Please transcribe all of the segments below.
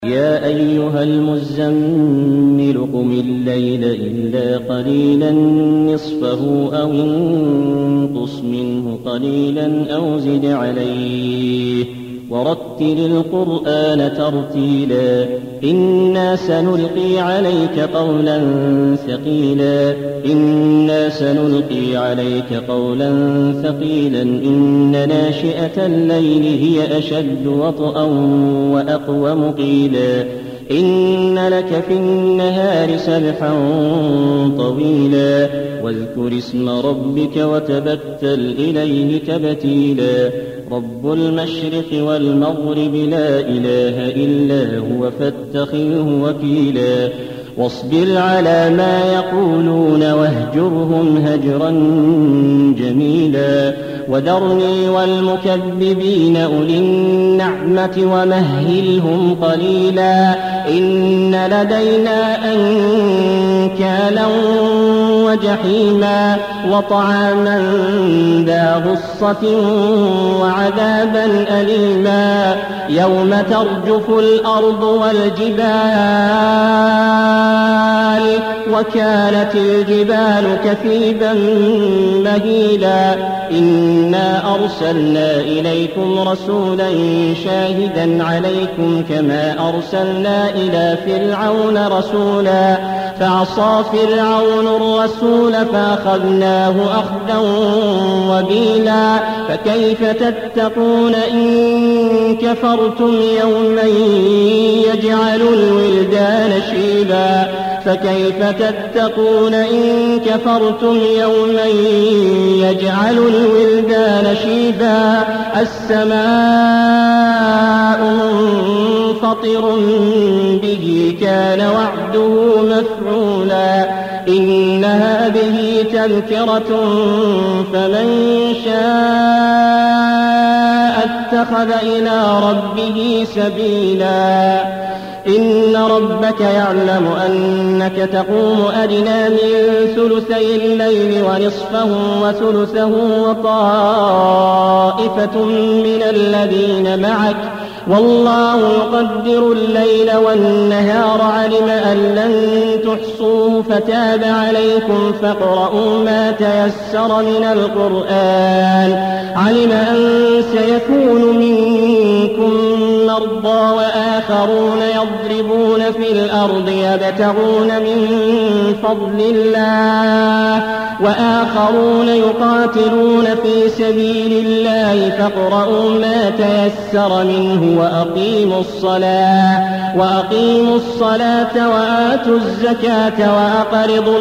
يا أيها المزمل قم الليل إلا قليلا نصفه أو انقص منه قليلا أو زد عليه ورتل القرآن ترتيلا إنا سنلقي عليك قولا ثقيلا إن ناشئة الليل هي أشد وطئا وأقوم قيلا إن لك في النهار سبحا طويلا واذكر اسم ربك وتبتل إليه تبتيلا رب المشرق والمغرب لا إله إلا هو فاتخذه وكيلا واصبر على ما يقولون واهجرهم هجرا جميلا وذرني والمكذبين أولي النعمة ومهلهم قليلا إن لدينا أنكالا وجحيما وطعاما ذا غصة وعذابا أليما يوم ترجف الأرض والجبال وكانت الجبال كثيبا مهيلا إنا أرسلنا إليكم رسولا شاهدا عليكم كما أرسلنا إلى فرعون رسولا فعصى فرعون الرسول فأخذناه أخذا وبيلا فكيف تتقون إن كفرتم يوما يجعل الولدان شيبا فكيف تتقون إن كفرتم يوما يجعل الولدان شيبا السماء منفطر به كان وعده مفعولا إن هذه تذكرة فمن شاء اتخذ إلى ربه سبيلا إن ربك يعلم أنك تقوم أدنى من ثلثي الليل ونصفه وثلثه وطائفة من الذين معك والله يقدر الليل والنهار علم أن لن تحصوه فتاب عليكم فاقرؤوا ما تيسر من القرآن علم أن سيكون منكم مرضى وآخرون يضربون في الأرض يبتغون من فضل الله وآخرون يقاتلون في سبيل الله فاقرؤوا ما تيسر منه وأقيموا الصلاة وآتوا الزكاة وأقرضوا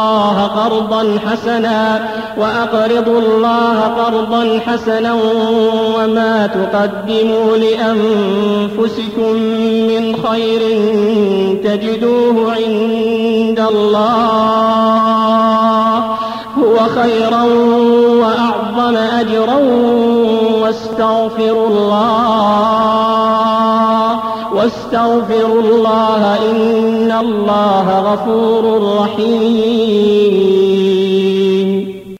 الله قرضا حسنا وما تقدموا لأنفسكم من خير تجدوه عند الله هو خيرا وأعظم أجرا واستغفروا الله إن الله غفور رحيم